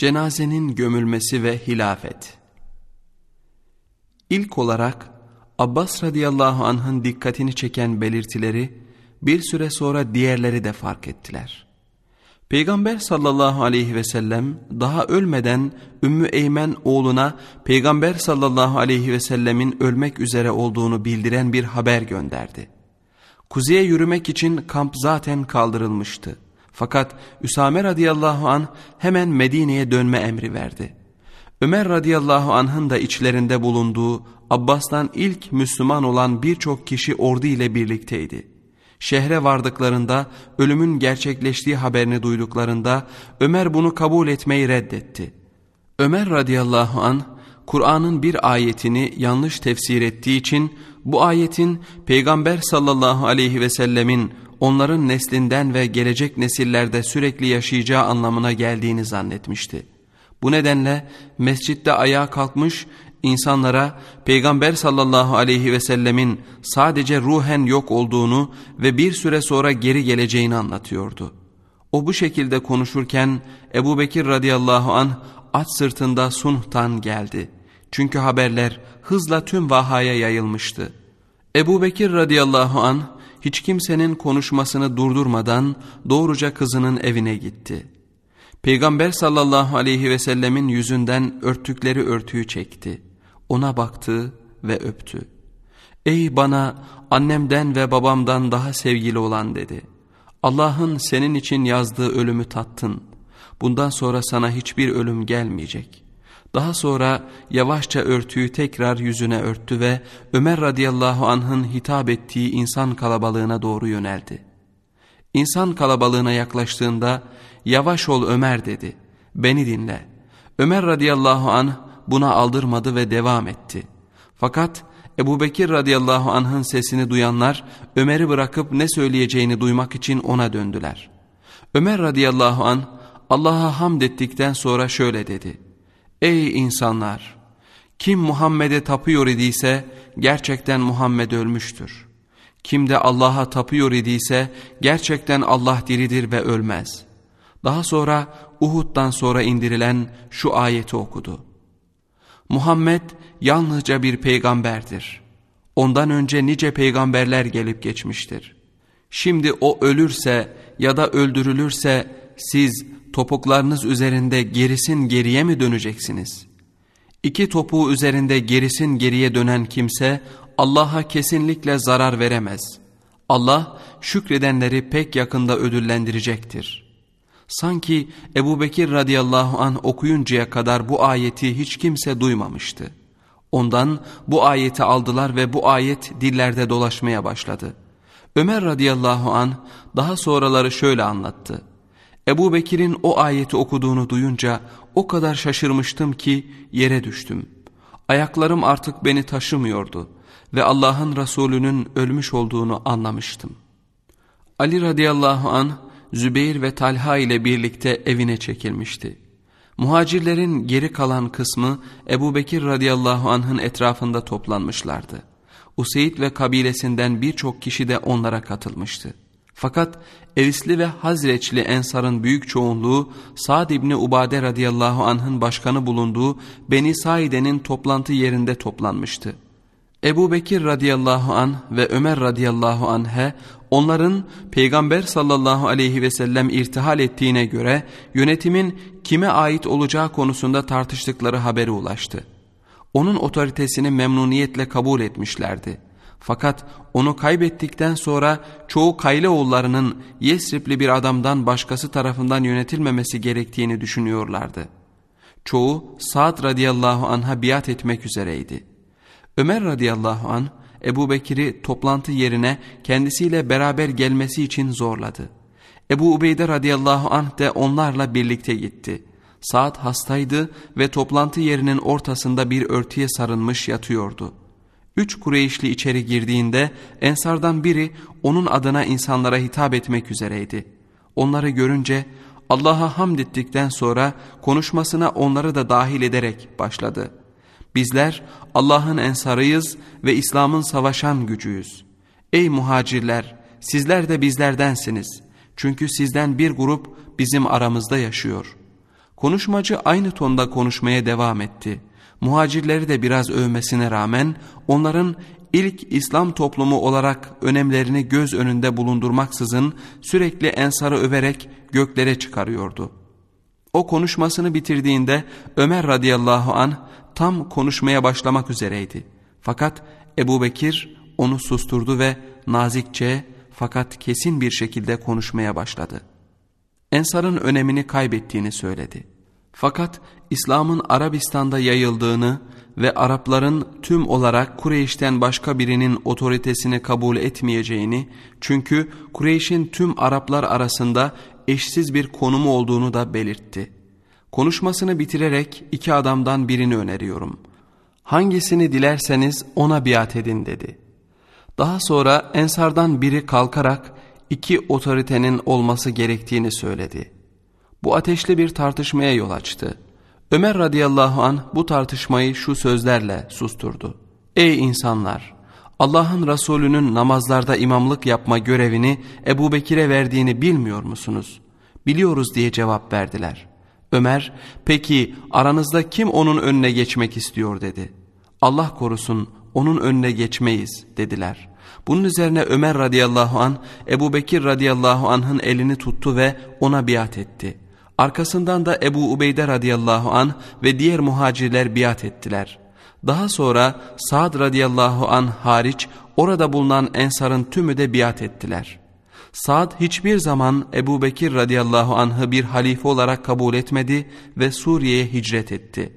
Cenazenin gömülmesi ve hilafet. İlk olarak Abbas radıyallahu anh'ın dikkatini çeken belirtileri bir süre sonra diğerleri de fark ettiler. Peygamber sallallahu aleyhi ve sellem daha ölmeden Ümmü Eymen oğluna Peygamber sallallahu aleyhi ve sellemin ölmek üzere olduğunu bildiren bir haber gönderdi. Kuzeye yürümek için kamp zaten kaldırılmıştı. Fakat Üsame radıyallahu anh hemen Medine'ye dönme emri verdi. Ömer radıyallahu anh'ın da içlerinde bulunduğu Abbas'tan ilk Müslüman olan birçok kişi ordu ile birlikteydi. Şehre vardıklarında ölümün gerçekleştiği haberini duyduklarında Ömer bunu kabul etmeyi reddetti. Ömer radıyallahu anh Kur'an'ın bir ayetini yanlış tefsir ettiği için bu ayetin Peygamber sallallahu aleyhi ve sellemin onların neslinden ve gelecek nesillerde sürekli yaşayacağı anlamına geldiğini zannetmişti. Bu nedenle mescitte ayağa kalkmış insanlara Peygamber sallallahu aleyhi ve sellemin sadece ruhen yok olduğunu ve bir süre sonra geri geleceğini anlatıyordu. O bu şekilde konuşurken Ebubekir radıyallahu anh at sırtında Sunh'tan geldi. Çünkü haberler hızla tüm vahaya yayılmıştı. Ebubekir radıyallahu anh hiç kimsenin konuşmasını durdurmadan doğruca kızının evine gitti. Peygamber sallallahu aleyhi ve sellemin yüzünden örttükleri örtüyü çekti. Ona baktı ve öptü. "Ey bana annemden ve babamdan daha sevgili olan," dedi. "Allah'ın senin için yazdığı ölümü tattın. Bundan sonra sana hiçbir ölüm gelmeyecek." Daha sonra yavaşça örtüyü tekrar yüzüne örttü ve Ömer radıyallahu anh'ın hitap ettiği insan kalabalığına doğru yöneldi. İnsan kalabalığına yaklaştığında "Yavaş ol Ömer," dedi. "Beni dinle." Ömer radıyallahu anh buna aldırmadı ve devam etti. Fakat Ebubekir radıyallahu anh'ın sesini duyanlar Ömer'i bırakıp ne söyleyeceğini duymak için ona döndüler. Ömer radıyallahu anh Allah'a hamd ettikten sonra şöyle dedi: "Ey insanlar! Kim Muhammed'e tapıyor idiyse gerçekten Muhammed ölmüştür. Kim de Allah'a tapıyor idiyse gerçekten Allah diridir ve ölmez." Daha sonra Uhud'dan sonra indirilen şu ayeti okudu. "Muhammed yalnızca bir peygamberdir. Ondan önce nice peygamberler gelip geçmiştir. Şimdi o ölürse ya da öldürülürse siz topuklarınız üzerinde gerisin geriye mi döneceksiniz? İki topuğu üzerinde gerisin geriye dönen kimse Allah'a kesinlikle zarar veremez. Allah şükredenleri pek yakında ödüllendirecektir." Sanki Ebubekir radıyallahu anh okuyuncaya kadar bu ayeti hiç kimse duymamıştı. Ondan bu ayeti aldılar ve bu ayet dillerde dolaşmaya başladı. Ömer radıyallahu anh daha sonraları şöyle anlattı: "Ebubekir'in o ayeti okuduğunu duyunca o kadar şaşırmıştım ki yere düştüm. Ayaklarım artık beni taşımıyordu ve Allah'ın Resulü'nün ölmüş olduğunu anlamıştım." Ali radıyallahu anh Zübeyir ve Talha ile birlikte evine çekilmişti. Muhacirlerin geri kalan kısmı Ebubekir radıyallahu anh'ın etrafında toplanmışlardı. Useyd ve kabilesinden birçok kişi de onlara katılmıştı. Fakat Evsli ve Hazreçli Ensar'ın büyük çoğunluğu Sa'd İbni Ubade radıyallahu anh'ın başkanı bulunduğu Beni Saide'nin toplantı yerinde toplanmıştı. Ebubekir radıyallahu anh ve Ömer radıyallahu anh'e onların Peygamber sallallahu aleyhi ve sellem irtihal ettiğine göre yönetimin kime ait olacağı konusunda tartıştıkları haberi ulaştı. Onun otoritesini memnuniyetle kabul etmişlerdi. Fakat onu kaybettikten sonra çoğu Kayleoğullarının Yesribli bir adamdan başkası tarafından yönetilmemesi gerektiğini düşünüyorlardı. Çoğu Sa'd radıyallahu anh'a biat etmek üzereydi. Ömer radıyallahu anh Ebubekir'i toplantı yerine kendisiyle beraber gelmesi için zorladı. Ebu Ubeyde radıyallahu anh de onlarla birlikte gitti. Sa'd hastaydı ve toplantı yerinin ortasında bir örtüye sarılmış yatıyordu. 3 Kureyşli içeri girdiğinde Ensardan biri onun adına insanlara hitap etmek üzereydi. Onları görünce Allah'a hamd ettikten sonra konuşmasına onları da dahil ederek başladı. "Bizler Allah'ın ensarıyız ve İslam'ın savaşan gücüyüz. Ey muhacirler, sizler de bizlerdensiniz. Çünkü sizden bir grup bizim aramızda yaşıyor. Konuşmacı aynı tonda konuşmaya devam etti. Muhacirleri de biraz övmesine rağmen onların ilk İslam toplumu olarak önemlerini göz önünde bulundurmaksızın sürekli Ensar'ı överek göklere çıkarıyordu. O konuşmasını bitirdiğinde Ömer radıyallahu anh tam konuşmaya başlamak üzereydi. Fakat Ebubekir onu susturdu ve nazikçe fakat kesin bir şekilde konuşmaya başladı. Ensar'ın önemini kaybettiğini söyledi. Fakat İslam'ın Arabistan'da yayıldığını ve Arapların tüm olarak Kureyş'ten başka birinin otoritesini kabul etmeyeceğini, çünkü Kureyş'in tüm Araplar arasında eşsiz bir konumu olduğunu da belirtti. Konuşmasını bitirerek iki adamdan birini öneriyorum. Hangisini dilerseniz ona biat edin dedi. Daha sonra Ensar'dan biri kalkarak iki otoritenin olması gerektiğini söyledi. Bu ateşli bir tartışmaya yol açtı. Ömer radıyallahu anh bu tartışmayı şu sözlerle susturdu. Ey insanlar! Allah'ın Resulü'nün namazlarda imamlık yapma görevini Ebubekir'e verdiğini bilmiyor musunuz? Biliyoruz diye cevap verdiler. Ömer, peki aranızda kim onun önüne geçmek istiyor dedi. Allah korusun, onun önüne geçmeyiz dediler. Bunun üzerine Ömer radıyallahu anh Ebubekir radıyallahu anh'ın elini tuttu ve ona biat etti. Arkasından da Ebu Ubeyde radıyallahu anh ve diğer muhacirler biat ettiler. Daha sonra Sa'd radıyallahu anh hariç orada bulunan Ensar'ın tümü de biat ettiler. Sa'd hiçbir zaman Ebubekir radıyallahu anh'ı bir halife olarak kabul etmedi ve Suriye'ye hicret etti.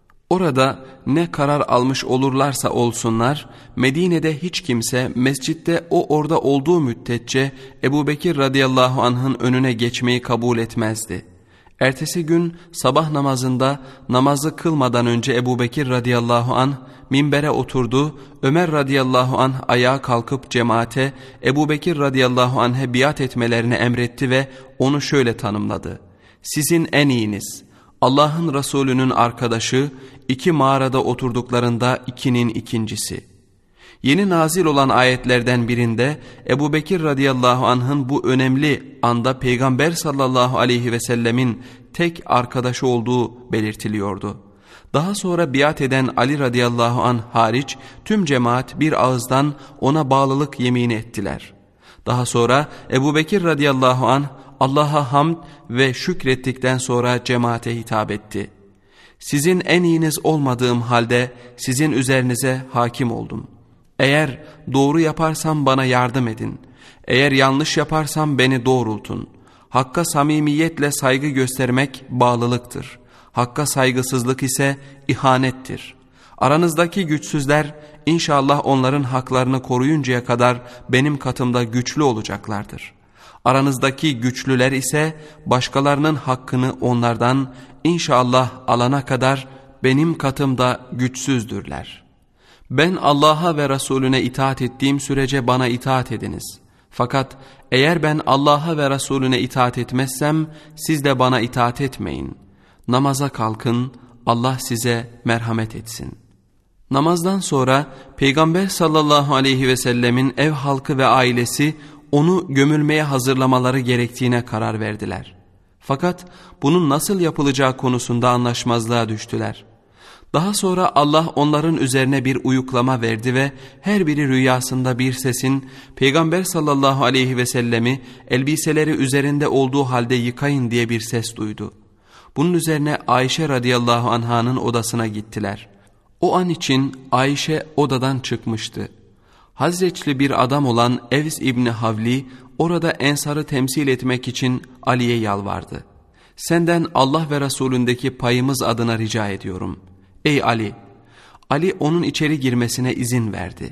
Orada ne karar almış olurlarsa olsunlar, Medine'de hiç kimse mescitte o orada olduğu müddetçe Ebubekir radıyallahu anh'ın önüne geçmeyi kabul etmezdi. Ertesi gün sabah namazında namazı kılmadan önce Ebubekir radıyallahu anh minbere oturdu. Ömer radıyallahu anh ayağa kalkıp cemaate Ebubekir radıyallahu anh'e biat etmelerini emretti ve onu şöyle tanımladı. Sizin en iyiniz, Allah'ın Resulü'nün arkadaşı, iki mağarada oturduklarında ikinin ikincisi. Yeni nazil olan ayetlerden birinde Ebubekir radıyallahu anh'ın bu önemli anda Peygamber sallallahu aleyhi ve sellemin tek arkadaşı olduğu belirtiliyordu. Daha sonra biat eden Ali radıyallahu anh hariç tüm cemaat bir ağızdan ona bağlılık yemini ettiler. Daha sonra Ebubekir radıyallahu anh Allah'a hamd ve şükrettikten sonra cemaate hitap etti. Sizin en iyiniz olmadığım halde sizin üzerinize hakim oldum. Eğer doğru yaparsam bana yardım edin. Eğer yanlış yaparsam beni doğrultun. Hakka samimiyetle saygı göstermek bağlılıktır. Hakka saygısızlık ise ihanettir. Aranızdaki güçsüzler inşallah onların haklarını koruyuncaya kadar benim katımda güçlü olacaklardır. Aranızdaki güçlüler ise başkalarının hakkını onlardan inşallah alana kadar benim katımda güçsüzdürler. Ben Allah'a ve Resulüne itaat ettiğim sürece bana itaat ediniz. Fakat eğer ben Allah'a ve Resulüne itaat etmezsem siz de bana itaat etmeyin. Namaza kalkın, Allah size merhamet etsin. Namazdan sonra Peygamber sallallahu aleyhi ve sellemin ev halkı ve ailesi onu gömülmeye hazırlamaları gerektiğine karar verdiler. Fakat bunun nasıl yapılacağı konusunda anlaşmazlığa düştüler. Daha sonra Allah onların üzerine bir uyuklama verdi ve her biri rüyasında bir sesin Peygamber sallallahu aleyhi ve sellemi elbiseleri üzerinde olduğu halde yıkayın diye bir ses duydu. Bunun üzerine Ayşe radıyallahu anh'ın odasına gittiler. O an için Ayşe odadan çıkmıştı. Hazreçli bir adam olan Evs İbni Havli orada Ensar'ı temsil etmek için Ali'ye yalvardı. Senden Allah ve Resulündeki payımız adına rica ediyorum. Ey Ali! Ali onun içeri girmesine izin verdi.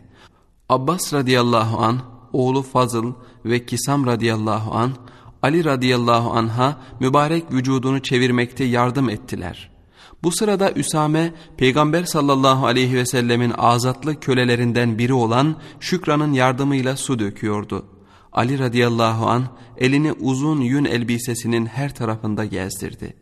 Abbas radıyallahu anh, oğlu Fazıl ve Kisam radıyallahu anh, Ali radıyallahu anh'a mübarek vücudunu çevirmekte yardım ettiler. Bu sırada Üsame, Peygamber sallallahu aleyhi ve sellemin azatlı kölelerinden biri olan Şükran'ın yardımıyla su döküyordu. Ali radıyallahu anh elini uzun yün elbisesinin her tarafında gezdirdi.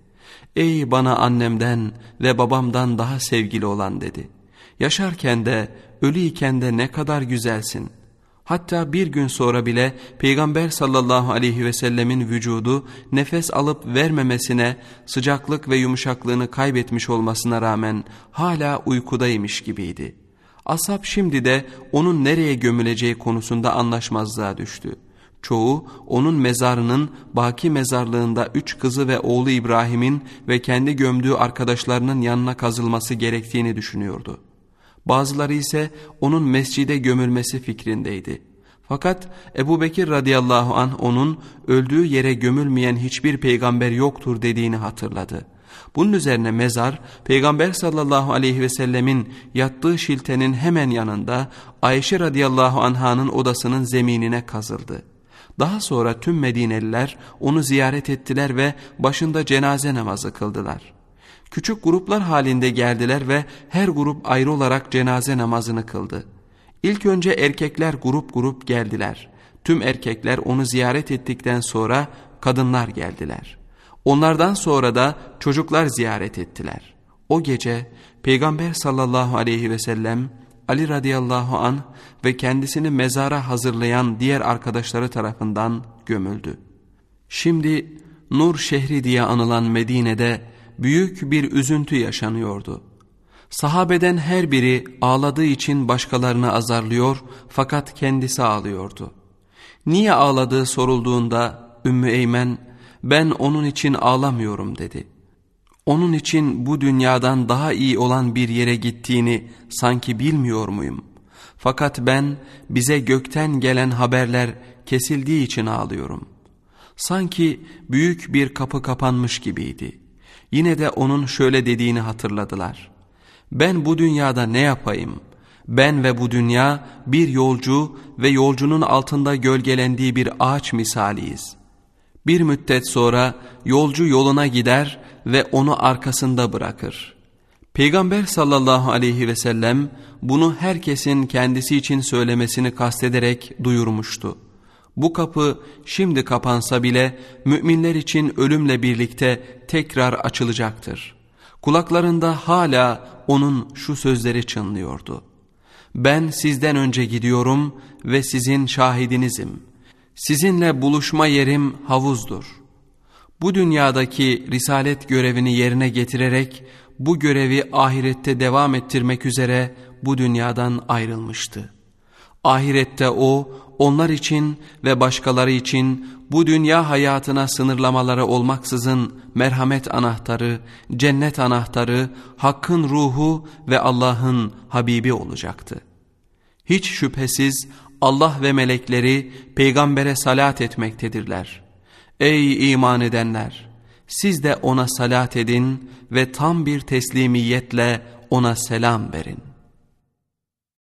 Ey bana annemden ve babamdan daha sevgili olan dedi. Yaşarken de ölüyken de ne kadar güzelsin. Hatta bir gün sonra bile Peygamber sallallahu aleyhi ve sellemin vücudu nefes alıp vermemesine, sıcaklık ve yumuşaklığını kaybetmiş olmasına rağmen hala uykudaymış gibiydi. Ashab şimdi de onun nereye gömüleceği konusunda anlaşmazlığa düştü. Çoğu onun mezarının Baki mezarlığında 3 kızı ve oğlu İbrahim'in ve kendi gömdüğü arkadaşlarının yanına kazılması gerektiğini düşünüyordu. Bazıları ise onun mescide gömülmesi fikrindeydi. Fakat Ebu Bekir radıyallahu anh onun öldüğü yere gömülmeyen hiçbir peygamber yoktur dediğini hatırladı. Bunun üzerine mezar Peygamber sallallahu aleyhi ve sellemin yattığı şiltenin hemen yanında Ayşe radıyallahu anh'ın odasının zeminine kazıldı. Daha sonra tüm Medineliler onu ziyaret ettiler ve başında cenaze namazı kıldılar. Küçük gruplar halinde geldiler ve her grup ayrı olarak cenaze namazını kıldı. İlk önce erkekler grup grup geldiler. Tüm erkekler onu ziyaret ettikten sonra kadınlar geldiler. Onlardan sonra da çocuklar ziyaret ettiler. O gece Peygamber sallallahu aleyhi ve sellem Ali radıyallahu anh ve kendisini mezara hazırlayan diğer arkadaşları tarafından gömüldü. Şimdi Nur şehri diye anılan Medine'de büyük bir üzüntü yaşanıyordu. Sahabeden her biri ağladığı için başkalarını azarlıyor fakat kendisi ağlıyordu. Niye ağladığı sorulduğunda Ümmü Eymen, "Ben onun için ağlamıyorum" dedi. Onun için bu dünyadan daha iyi olan bir yere gittiğini sanki bilmiyor muyum? Fakat ben bize gökten gelen haberler kesildiği için ağlıyorum. Sanki büyük bir kapı kapanmış gibiydi. Yine de onun şöyle dediğini hatırladılar. "Ben bu dünyada ne yapayım? Ben ve bu dünya bir yolcu ve yolcunun altında gölgelendiği bir ağaç misaliyiz. Bir müddet sonra yolcu yoluna gider ve onu arkasında bırakır." Peygamber sallallahu aleyhi ve sellem bunu herkesin kendisi için söylemesini kastederek duyurmuştu. Bu kapı şimdi kapansa bile müminler için ölümle birlikte tekrar açılacaktır. Kulaklarında hala onun şu sözleri çınlıyordu. "Ben sizden önce gidiyorum ve sizin şahidinizim. Sizinle buluşma yerim havuzdur." Bu dünyadaki risalet görevini yerine getirerek bu görevi ahirette devam ettirmek üzere bu dünyadan ayrılmıştı. Ahirette o, onlar için ve başkaları için bu dünya hayatına sınırlamaları olmaksızın merhamet anahtarı, cennet anahtarı, Hakk'ın ruhu ve Allah'ın Habibi olacaktı. Hiç şüphesiz Allah ve melekleri peygambere salat etmektedirler. Ey iman edenler! Siz de ona salat edin ve tam bir teslimiyetle ona selam verin.